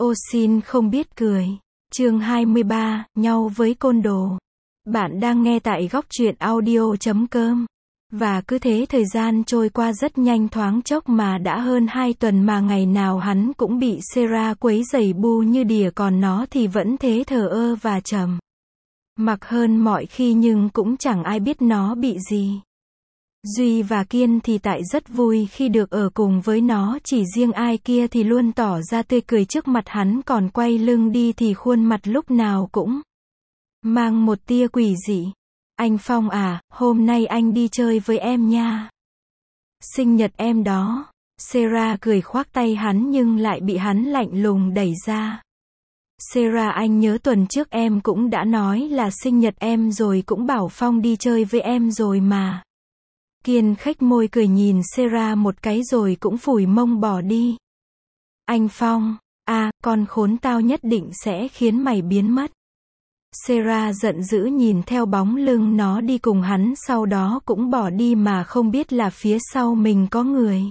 Ô xin không biết cười. Chương 23, nhau với côn đồ. Bạn đang nghe tại góc truyện audio.com. Và cứ thế thời gian trôi qua rất nhanh, thoáng chốc mà đã hơn 2 tuần mà ngày nào hắn cũng bị Sarah quấy rầy bu như đỉa, còn nó thì vẫn thế thờ ơ và trầm mặc hơn mọi khi, nhưng cũng chẳng ai biết nó bị gì. Duy và Kiên thì tại rất vui khi được ở cùng với nó, chỉ riêng Ai kia thì luôn tỏ ra tươi cười trước mặt hắn, còn quay lưng đi thì khuôn mặt lúc nào cũng mang một tia quỷ dị. Anh Phong à, hôm nay anh đi chơi với em nha. Sinh nhật em đó. Sarah cười khoác tay hắn nhưng lại bị hắn lạnh lùng đẩy ra. Sarah, anh nhớ tuần trước em cũng đã nói là sinh nhật em rồi, cũng bảo Phong đi chơi với em rồi mà. Kiên khếch môi cười nhìn Sarah một cái rồi cũng phủi mông bỏ đi. Anh Phong, con khốn, tao nhất định sẽ khiến mày biến mất. Sarah giận dữ nhìn theo bóng lưng nó đi cùng hắn, sau đó cũng bỏ đi mà không biết là phía sau mình có người.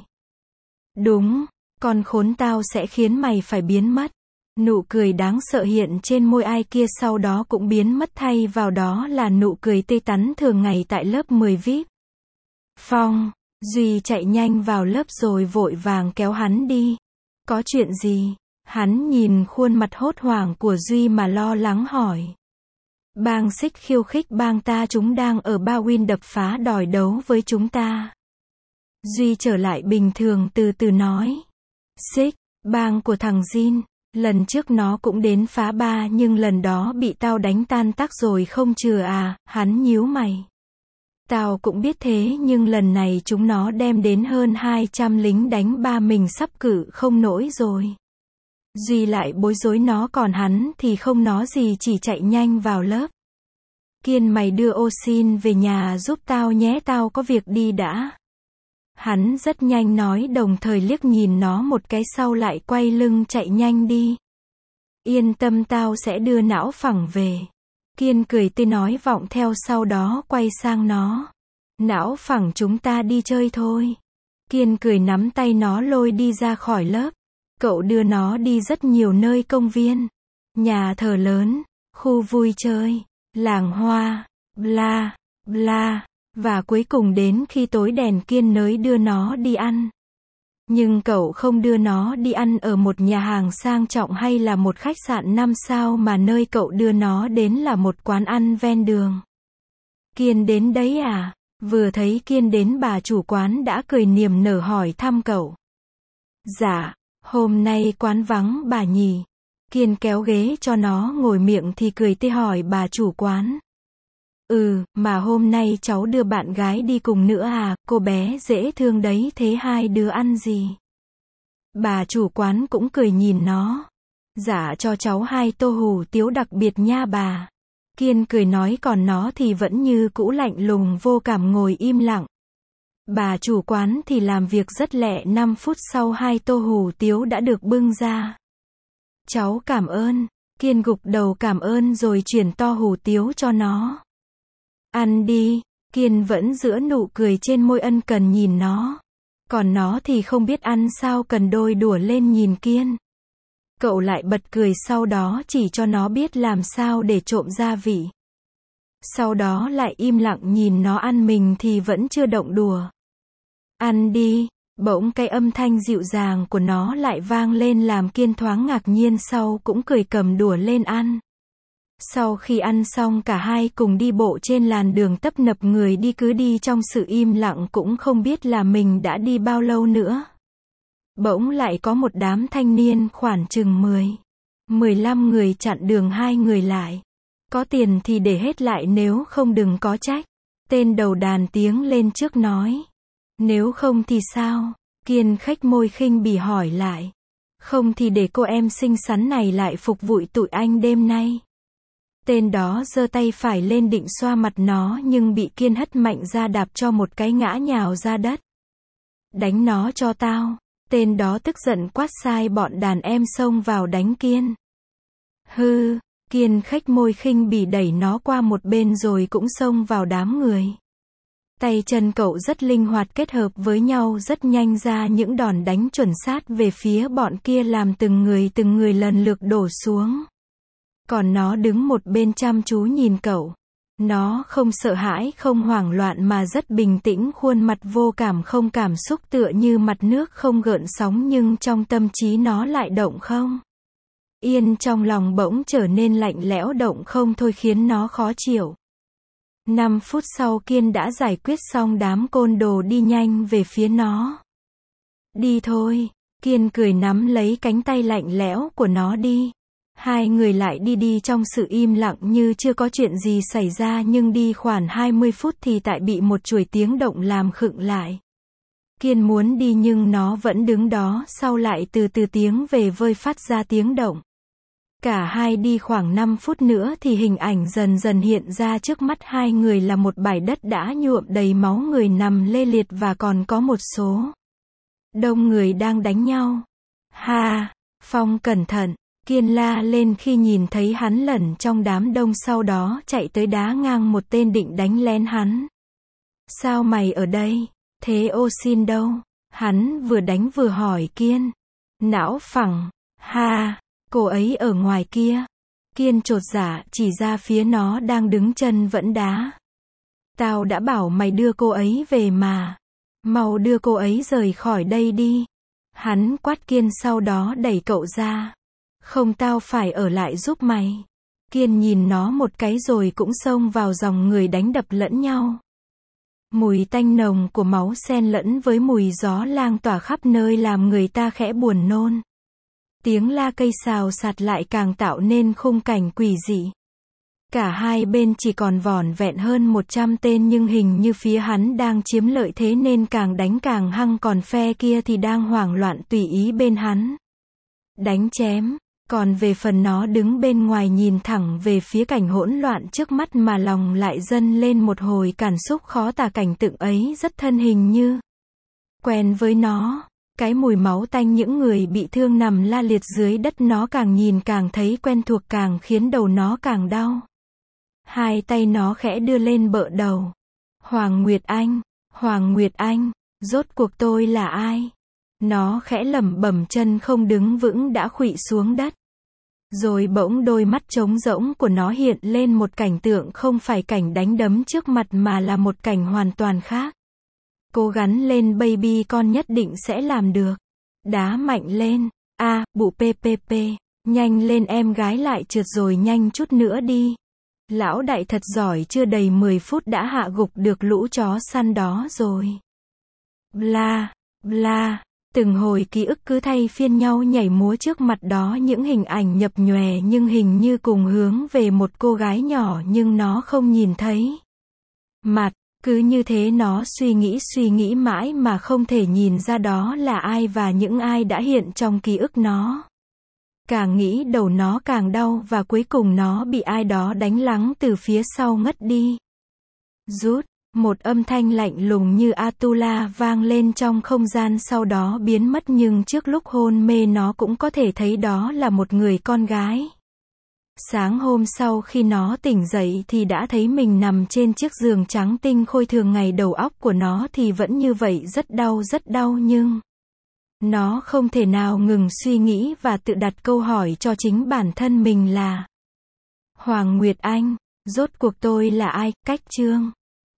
Đúng, con khốn, tao sẽ khiến mày phải biến mất. Nụ cười đáng sợ hiện trên môi Ai kia sau đó cũng biến mất, thay vào đó là nụ cười tươi tắn thường ngày tại lớp 10 VIP. Phong, Duy chạy nhanh vào lớp rồi vội vàng kéo hắn đi. Có chuyện gì? Hắn nhìn khuôn mặt hốt hoảng của Duy mà lo lắng hỏi. Bang Xích khiêu khích bang ta, chúng đang ở Ba Win đập phá đòi đấu với chúng ta. Duy trở lại bình thường từ từ nói. Xích, bang của thằng Jin. Lần trước nó cũng đến phá ba nhưng lần đó bị tao đánh tan tác rồi không chừa à, hắn nhíu mày. Tao cũng biết thế, nhưng lần này chúng nó đem đến hơn 200 lính đánh ba, mình sắp cự không nổi rồi. Duy lại bối rối nó, còn hắn thì không nói gì, chỉ chạy nhanh vào lớp. Kiên, mày đưa Ô xin về nhà giúp tao nhé, tao có việc đi đã. Hắn rất nhanh nói, đồng thời liếc nhìn nó một cái sau lại quay lưng chạy nhanh đi. Yên tâm, tao sẽ đưa não phẳng về. Kiên cười tươi nói vọng theo, sau đó quay sang nó. Não phẳng, chúng ta đi chơi thôi. Kiên cười nắm tay nó lôi đi ra khỏi lớp. Cậu đưa nó đi rất nhiều nơi: công viên, nhà thờ lớn, khu vui chơi, làng hoa, bla, bla. Và cuối cùng đến khi tối đèn, Kiên nới đưa nó đi ăn. Nhưng cậu không đưa nó đi ăn ở một nhà hàng sang trọng hay là một khách sạn 5 sao mà nơi cậu đưa nó đến là một quán ăn ven đường. Kiên đến đấy à? Vừa thấy Kiên đến, bà chủ quán đã cười niềm nở hỏi thăm cậu. Dạ, hôm nay quán vắng bà nhỉ? Kiên kéo ghế cho nó ngồi, miệng thì cười tươi hỏi bà chủ quán. Mà hôm nay cháu đưa bạn gái đi cùng nữa à, cô bé dễ thương đấy, thế hai đứa ăn gì? Bà chủ quán cũng cười nhìn nó. Dạ, cho cháu 2 tô hủ tiếu đặc biệt nha bà. Kiên cười nói, còn nó thì vẫn như cũ lạnh lùng vô cảm ngồi im lặng. Bà chủ quán thì làm việc rất lẹ, 5 phút sau 2 tô hủ tiếu đã được bưng ra. Cháu cảm ơn. Kiên gục đầu cảm ơn rồi chuyển to hủ tiếu cho nó. Ăn đi. Kiên vẫn giữ nụ cười trên môi ân cần nhìn nó. Còn nó thì không biết ăn sao, cần đôi đùa lên nhìn Kiên. Cậu lại bật cười, sau đó chỉ cho nó biết làm sao để trộn gia vị. Sau đó lại im lặng nhìn nó ăn, mình thì vẫn chưa động đùa. Ăn đi. Bỗng cái âm thanh dịu dàng của nó lại vang lên làm Kiên thoáng ngạc nhiên, sau cũng cười cầm đũa lên ăn. Sau khi ăn xong, cả hai cùng đi bộ trên làn đường tấp nập người đi, cứ đi trong sự im lặng, cũng không biết là mình đã đi bao lâu nữa. Bỗng lại có một đám thanh niên khoảng chừng 15 người chặn đường hai người lại. Có tiền thì để hết lại, nếu không đừng có trách. Tên đầu đàn tiếng lên trước nói. Nếu không thì sao? Kiên khếch môi khinh bỉ hỏi lại. Không thì để cô em xinh xắn này lại phục vụ tụi anh đêm nay. Tên đó giơ tay phải lên định xoa mặt nó, nhưng bị Kiên hất mạnh ra, đạp cho một cái ngã nhào ra đất. Đánh nó cho tao. Tên đó tức giận quát, sai bọn đàn em xông vào đánh Kiên. Hư. Kiên khếch môi khinh bỉ đẩy nó qua một bên rồi cũng xông vào đám người. Tay chân cậu rất linh hoạt kết hợp với nhau rất nhanh ra những đòn đánh chuẩn xác về phía bọn kia làm từng người lần lượt đổ xuống. Còn nó đứng một bên chăm chú nhìn cậu. Nó không sợ hãi không hoảng loạn mà rất bình tĩnh, khuôn mặt vô cảm không cảm xúc tựa như mặt nước không gợn sóng, nhưng trong tâm trí nó lại động không yên, trong lòng bỗng trở nên lạnh lẽo động không thôi khiến nó khó chịu. 5 phút sau Kiên đã giải quyết xong đám côn đồ đi nhanh về phía nó. Đi thôi, Kiên cười nắm lấy cánh tay lạnh lẽo của nó đi. Hai người lại đi trong sự im lặng như chưa có chuyện gì xảy ra, nhưng đi khoảng 20 phút thì tại bị một chuỗi tiếng động làm khựng lại. Kiên muốn đi nhưng nó vẫn đứng đó, sau lại từ từ tiếng về vơi phát ra tiếng động. Cả hai đi khoảng 5 phút nữa thì hình ảnh dần dần hiện ra trước mắt hai người là một bãi đất đã nhuộm đầy máu người nằm lê liệt và còn có một số đông người đang đánh nhau. Ha! Phong cẩn thận! Kiên la lên khi nhìn thấy hắn lẩn trong đám đông, sau đó chạy tới đá ngang một tên định đánh lén hắn. Sao mày ở đây? Thế ô xin đâu? Hắn vừa đánh vừa hỏi Kiên. Não phẳng! Ha! Cô ấy ở ngoài kia. Kiên chột dạ chỉ ra phía nó đang đứng chân vẫn đá. Tao đã bảo mày đưa cô ấy về mà. Mau đưa cô ấy rời khỏi đây đi. Hắn quát Kiên, sau đó đẩy cậu ra. Không, tao phải ở lại giúp mày. Kiên nhìn nó một cái rồi cũng xông vào dòng người đánh đập lẫn nhau. Mùi tanh nồng của máu xen lẫn với mùi gió lang tỏa khắp nơi làm người ta khẽ buồn nôn. Tiếng la cây xào xạc lại càng tạo nên khung cảnh quỷ dị. Cả hai bên chỉ còn vỏn vẹn hơn 100 tên, nhưng hình như phía hắn đang chiếm lợi thế nên càng đánh càng hăng, còn phe kia thì đang hoảng loạn tùy ý bên hắn đánh chém. Còn về phần nó đứng bên ngoài nhìn thẳng về phía cảnh hỗn loạn trước mắt mà lòng lại dâng lên một hồi cảm xúc khó tả. Cảnh tượng ấy rất thân hình như quen với nó. Cái mùi máu tanh những người bị thương nằm la liệt dưới đất nó càng nhìn càng thấy quen thuộc, càng khiến đầu nó càng đau. Hai tay nó khẽ đưa lên bợ đầu. Hoàng Nguyệt Anh, Hoàng Nguyệt Anh, rốt cuộc tôi là ai? Nó khẽ lẩm bẩm, chân không đứng vững đã khuỵu xuống đất. Rồi bỗng đôi mắt trống rỗng của nó hiện lên một cảnh tượng không phải cảnh đánh đấm trước mặt mà là một cảnh hoàn toàn khác. Cố gắng lên baby, con nhất định sẽ làm được. Đá mạnh lên. Bụ ppp. Nhanh lên em gái, lại trượt rồi, nhanh chút nữa đi. Lão đại thật giỏi, chưa đầy 10 phút đã hạ gục được lũ chó săn đó rồi. Bla, bla. Từng hồi ký ức cứ thay phiên nhau nhảy múa trước mặt đó, những hình ảnh nhập nhòe nhưng hình như cùng hướng về một cô gái nhỏ nhưng nó không nhìn thấy mặt. Cứ như thế nó suy nghĩ mãi mà không thể nhìn ra đó là ai và những ai đã hiện trong ký ức nó. Càng nghĩ đầu nó càng đau và cuối cùng nó bị ai đó đánh lắng từ phía sau ngất đi. Rút, một âm thanh lạnh lùng như Atula vang lên trong không gian, sau đó biến mất, nhưng trước lúc hôn mê nó cũng có thể thấy đó là một người con gái. Sáng hôm sau khi nó tỉnh dậy thì đã thấy mình nằm trên chiếc giường trắng tinh khôi thường ngày, đầu óc của nó thì vẫn như vậy, rất đau, nhưng nó không thể nào ngừng suy nghĩ và tự đặt câu hỏi cho chính bản thân mình là: Hoàng Nguyệt Anh, rốt cuộc tôi là ai? Cách chương